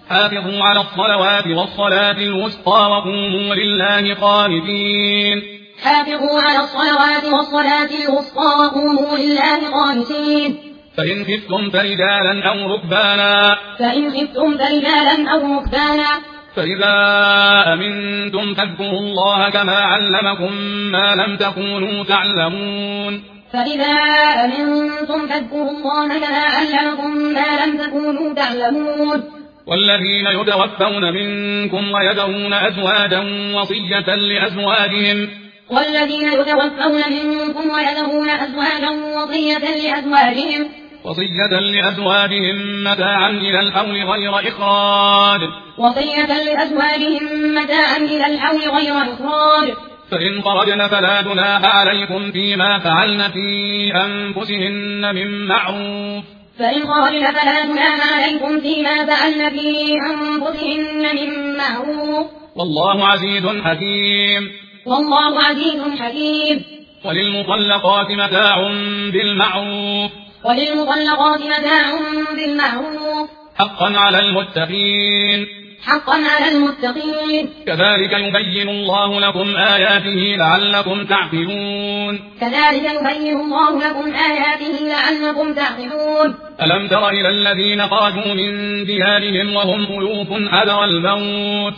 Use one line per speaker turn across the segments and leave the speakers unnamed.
حافظوا على الصلوات والصلاة الوسطى وقوموا لله قانتين.
حافظوا على الصلوات والصلاة الوسطى وقوموا لله قانتين.
فإن خفتم فرجالا أو ركبانا فإذا أمنتم فاذكروا الله كما علمكم ما لم تكونوا تعلمون. والذين يتوفون منكم ويذرون أزواجا وصية لأزواجهم متاعا إلى الحول غير إخراج. فإن خرجن فلا جناح عليكم فيما فعلن في أنفسهن من معروف. والله عزيز حكيم. وللمطلقات متاع بالمعروف حقا على المتقين. كذلك يبين الله لكم آياته لعلكم تعقلون. ألم تر إلى الذين خرجوا من ديارهم وهم ألوف حذر الموت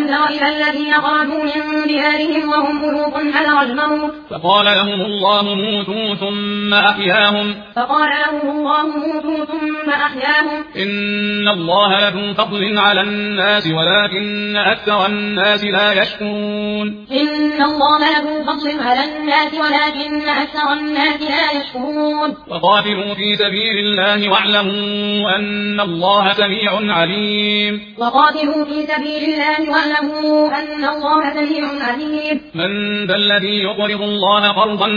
فقال لهم الله موتوا ثم أحياهم إن الله لذو فضل على الناس ولكن أكثر الناس لا يشكرون. وقاتلوا في سبيل الله واعلموا أن الله سميع عليم. من ذا الذي يقرض الله قرضا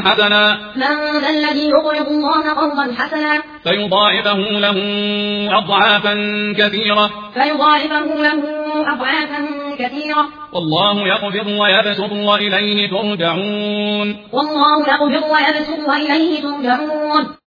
حسنا فيضاعفه له أضعافا كثيرة والله يقبض ويبسط وإليه ترجعون.